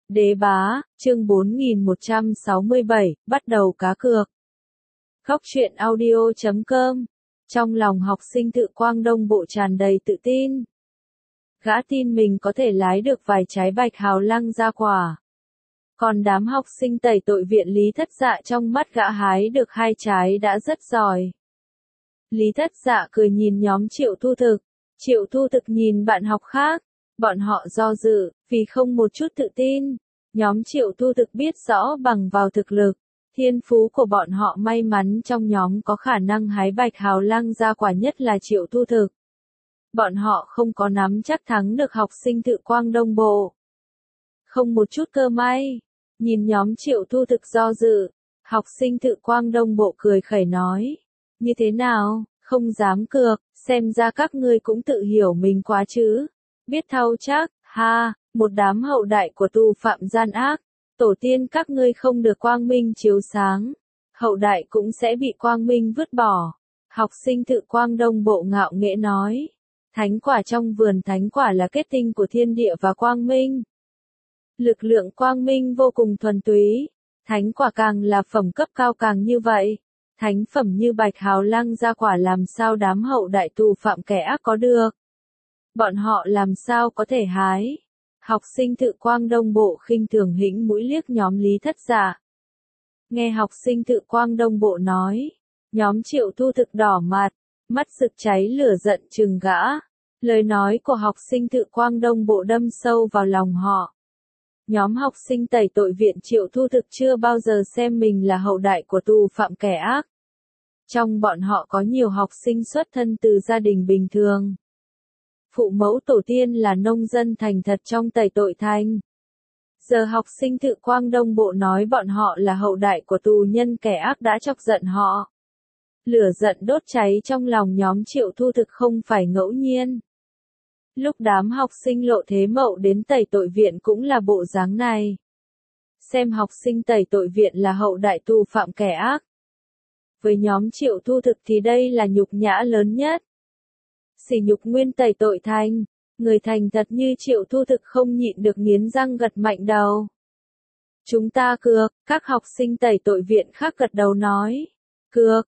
Đế bá, chương 4167, bắt đầu cá cược. Góc truyện audio.com. Trong lòng học sinh Tự Quang Đông Bộ tràn đầy tự tin. Gã tin mình có thể lái được vài trái bạch hào lăng ra quả. Còn đám học sinh tẩy tội viện Lý Thất Dạ trong mắt gã hái được 2 trái đã rất giỏi. Lý Thất Dạ cười nhìn nhóm Triệu Thu Thực. Triệu Thu Thực nhìn bạn học khác. Bọn họ do dự, vì không một chút tự tin. Nhóm Triệu Thu Thực biết rõ bằng vào thực lực, thiên phú của bọn họ may mắn trong nhóm có khả năng hái bạch hào lăng ra quả nhất là Triệu Thu Thực. Bọn họ không có nắm chắc thắng được học sinh Tự Quang Đông Bộ. Không một chút cơ may. Nhìn nhóm Triệu Thu Thực do dự, học sinh Tự Quang Đông Bộ cười khẩy nói. Như thế nào, không dám cược, xem ra các ngươi cũng tự hiểu mình quá chứ. Biết thâu chắc, ha, một đám hậu đại của tù phạm gian ác, tổ tiên các ngươi không được quang minh chiếu sáng, hậu đại cũng sẽ bị quang minh vứt bỏ. Học sinh Tự Quang Đông Bộ ngạo nghễ nói, thánh quả trong vườn thánh quả là kết tinh của thiên địa và quang minh. Lực lượng quang minh vô cùng thuần túy, thánh quả càng là phẩm cấp cao càng như vậy. Thánh phẩm như bạch hào lăng ra quả làm sao đám hậu đại tù phạm kẻ ác có được. Bọn họ làm sao có thể hái. Học sinh Tự Quang Đông Bộ khinh thường hĩnh mũi liếc nhóm Lý Thất Dạ. Nghe học sinh Tự Quang Đông Bộ nói, nhóm Triệu Thu Thực đỏ mặt, mắt rực cháy lửa giận trừng gã. Lời nói của học sinh Tự Quang Đông Bộ đâm sâu vào lòng họ. Nhóm học sinh tẩy tội viện Triệu Thu Thực chưa bao giờ xem mình là hậu đại của tù phạm kẻ ác. Trong bọn họ có nhiều học sinh xuất thân từ gia đình bình thường. Phụ mẫu tổ tiên là nông dân thành thật trong tẩy tội thành. Giờ học sinh Tự Quang Đông Bộ nói bọn họ là hậu đại của tù nhân kẻ ác đã chọc giận họ. Lửa giận đốt cháy trong lòng nhóm Triệu Thu Thực không phải ngẫu nhiên. Lúc đám học sinh Lộ Thế Mậu đến tẩy tội viện cũng là bộ dáng này. Xem học sinh tẩy tội viện là hậu đại tù phạm kẻ ác. Với nhóm Triệu Thu Thực thì đây là nhục nhã lớn nhất. Sỉ nhục nguyên tẩy tội thành, người thành thật như Triệu Thu Thực không nhịn được nghiến răng gật mạnh đầu. Chúng ta cược, các học sinh tẩy tội viện khác gật đầu nói. Cược,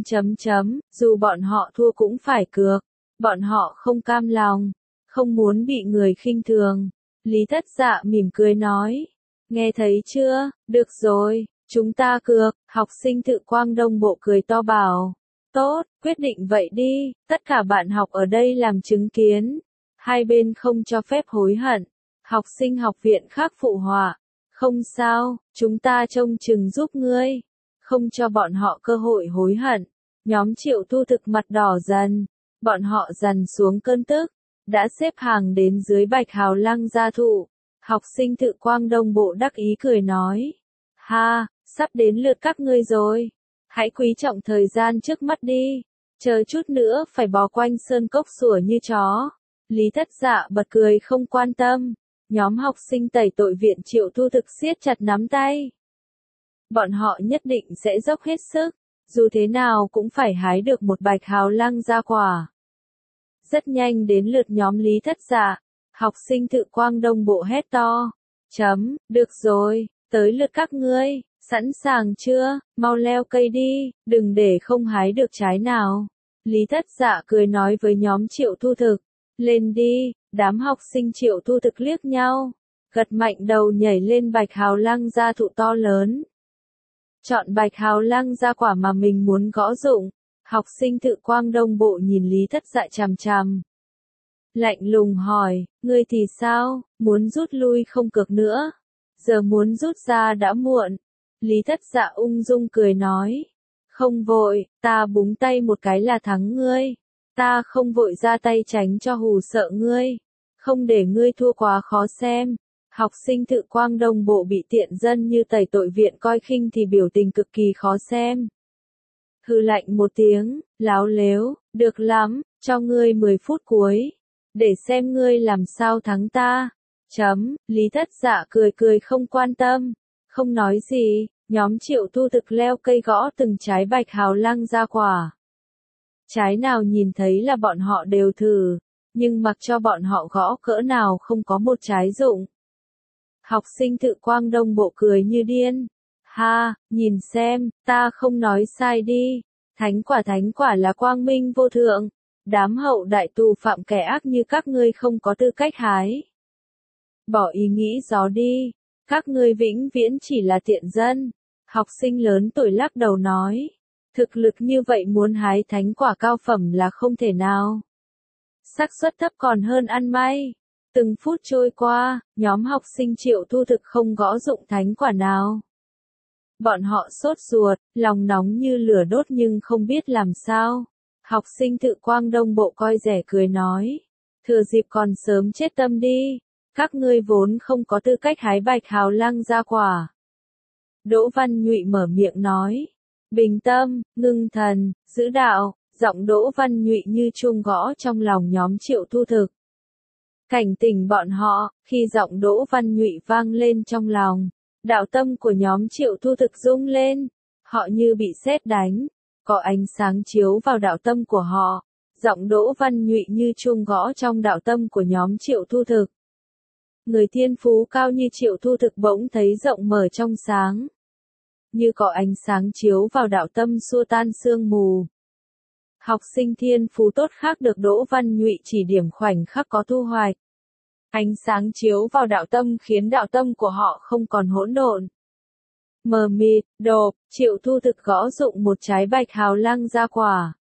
dù bọn họ thua cũng phải cược, bọn họ không cam lòng, không muốn bị người khinh thường. Lý Thất Dạ mỉm cười nói. Nghe thấy chưa, được rồi, chúng ta cược, học sinh Tự Quang Đông Bộ cười to bảo. Tốt, quyết định vậy đi, tất cả bạn học ở đây làm chứng kiến. Hai bên không cho phép hối hận. Học sinh học viện khác phụ họa. Không sao, chúng ta trông chừng giúp ngươi. Không cho bọn họ cơ hội hối hận. Nhóm Triệu Thu Thực mặt đỏ dần. Bọn họ dần xuống cơn tức. Đã xếp hàng đến dưới bạch hào lăng gia thụ. Học sinh Tự Quang Đông Bộ đắc ý cười nói. Ha, sắp đến lượt các ngươi rồi. Hãy quý trọng thời gian trước mắt đi. Chờ chút nữa phải bò quanh sơn cốc sủa như chó. Lý Thất Dạ bật cười không quan tâm. Nhóm học sinh tẩy tội viện Triệu Thu Thực siết chặt nắm tay. Bọn họ nhất định sẽ dốc hết sức. Dù thế nào cũng phải hái được một bạch hào lăng ra quả. Rất nhanh đến lượt nhóm Lý Thất Dạ. Học sinh Tự Quang Đông Bộ hét to. Được rồi, tới lượt các ngươi. Sẵn sàng chưa, mau leo cây đi, đừng để không hái được trái nào. Lý Thất Dạ cười nói với nhóm Triệu Thu Thực. Lên đi, đám học sinh Triệu Thu Thực liếc nhau. Gật mạnh đầu nhảy lên bạch hào lăng gia thụ to lớn. Chọn bạch hào lăng ra quả mà mình muốn gõ dụng. Học sinh Tự Quang Đông Bộ nhìn Lý Thất Dạ chằm chằm. Lạnh lùng hỏi, ngươi thì sao, muốn rút lui không cược nữa. Giờ muốn rút ra đã muộn. Lý Thất Dạ ung dung cười nói. Không vội, ta búng tay một cái là thắng ngươi. Ta không vội ra tay tránh cho hù sợ ngươi. Không để ngươi thua quá khó xem. Học sinh Tự Quang Đông Bộ bị tiện dân như tẩy tội viện coi khinh thì biểu tình cực kỳ khó xem. Hừ lạnh một tiếng, láo lếu, được lắm, cho ngươi 10 phút cuối. Để xem ngươi làm sao thắng ta. Lý Thất Dạ cười không quan tâm. Không nói gì, nhóm Triệu Thu Thực leo cây gõ từng trái bạch hào lăng ra quả. Trái nào nhìn thấy là bọn họ đều thử, nhưng mặc cho bọn họ gõ cỡ nào không có một trái dụng. Học sinh Tự Quang Đông Bộ cười như điên. Ha, nhìn xem, ta không nói sai đi. Thánh quả là quang minh vô thượng. Đám hậu đại tù phạm kẻ ác như các ngươi không có tư cách hái. Bỏ ý nghĩ gió đi. Các ngươi vĩnh viễn chỉ là tiện dân. Học sinh lớn tuổi lắc đầu nói. Thực lực như vậy muốn hái thánh quả cao phẩm là không thể nào. Xác suất thấp còn hơn ăn may. Từng phút trôi qua, nhóm học sinh Triệu Thu Thực không gõ dụng thánh quả nào. Bọn họ sốt ruột, lòng nóng như lửa đốt nhưng không biết làm sao. Học sinh Tự Quang Đông Bộ coi rẻ cười nói. Thừa dịp còn sớm chết tâm đi. Các ngươi vốn không có tư cách hái bạch hào lăng ra quả. Đỗ Văn Nhụy mở miệng nói. Bình tâm, ngưng thần, giữ đạo. Giọng Đỗ Văn Nhụy như chuông gõ trong lòng nhóm Triệu Thu Thực. Cảnh tỉnh bọn họ, khi giọng Đỗ Văn Nhụy vang lên trong lòng, đạo tâm của nhóm Triệu Thu Thực rung lên, họ như bị sét đánh, có ánh sáng chiếu vào đạo tâm của họ, giọng Đỗ Văn Nhụy như chuông gõ trong đạo tâm của nhóm Triệu Thu Thực. Người thiên phú cao như Triệu Thu Thực bỗng thấy rộng mở trong sáng, như có ánh sáng chiếu vào đạo tâm xua tan sương mù. Học sinh thiên phú tốt khác được Đỗ Văn Nhụy chỉ điểm khoảnh khắc có thu hoạch. Ánh sáng chiếu vào đạo tâm khiến đạo tâm của họ không còn hỗn độn. Mờ mịt, độp, Triệu Thu Thực gõ dụng một trái bạch hào lăng ra quả.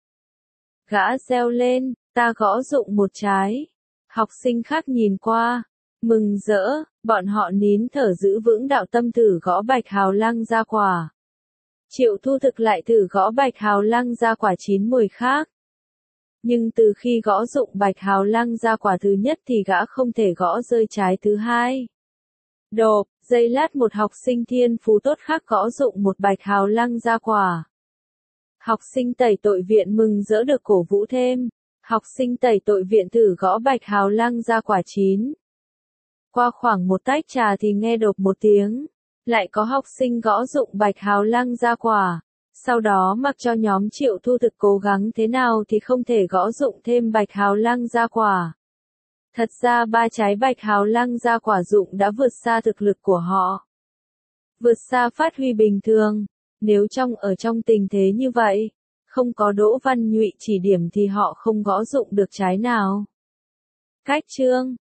Gã reo lên, ta gõ dụng một trái. Học sinh khác nhìn qua, mừng rỡ, bọn họ nín thở giữ vững đạo tâm thử gõ bạch hào lăng ra quả. Triệu Thu Thực lại thử gõ bạch hào lăng ra quả 9 mùi khác. Nhưng từ khi gõ dụng bạch hào lăng ra quả thứ nhất thì gã không thể gõ rơi trái thứ hai. Độp, giây lát một học sinh thiên phú tốt khác gõ dụng một bạch hào lăng ra quả. Học sinh tẩy tội viện mừng rỡ được cổ vũ thêm. Học sinh tẩy tội viện thử gõ bạch hào lăng ra quả 9. Qua khoảng một tách trà thì nghe độp một tiếng. Lại có học sinh gõ dụng bạch hào lăng ra quả. Sau đó mặc cho nhóm Triệu Thu Thực cố gắng thế nào thì không thể gõ dụng thêm bạch hào lăng ra quả. Thật ra 3 trái bạch hào lăng ra quả dụng đã vượt xa thực lực của họ. Vượt xa phát huy bình thường. Nếu ở trong tình thế như vậy, không có Đỗ Văn Nhụy chỉ điểm thì họ không gõ dụng được trái nào. Cách chương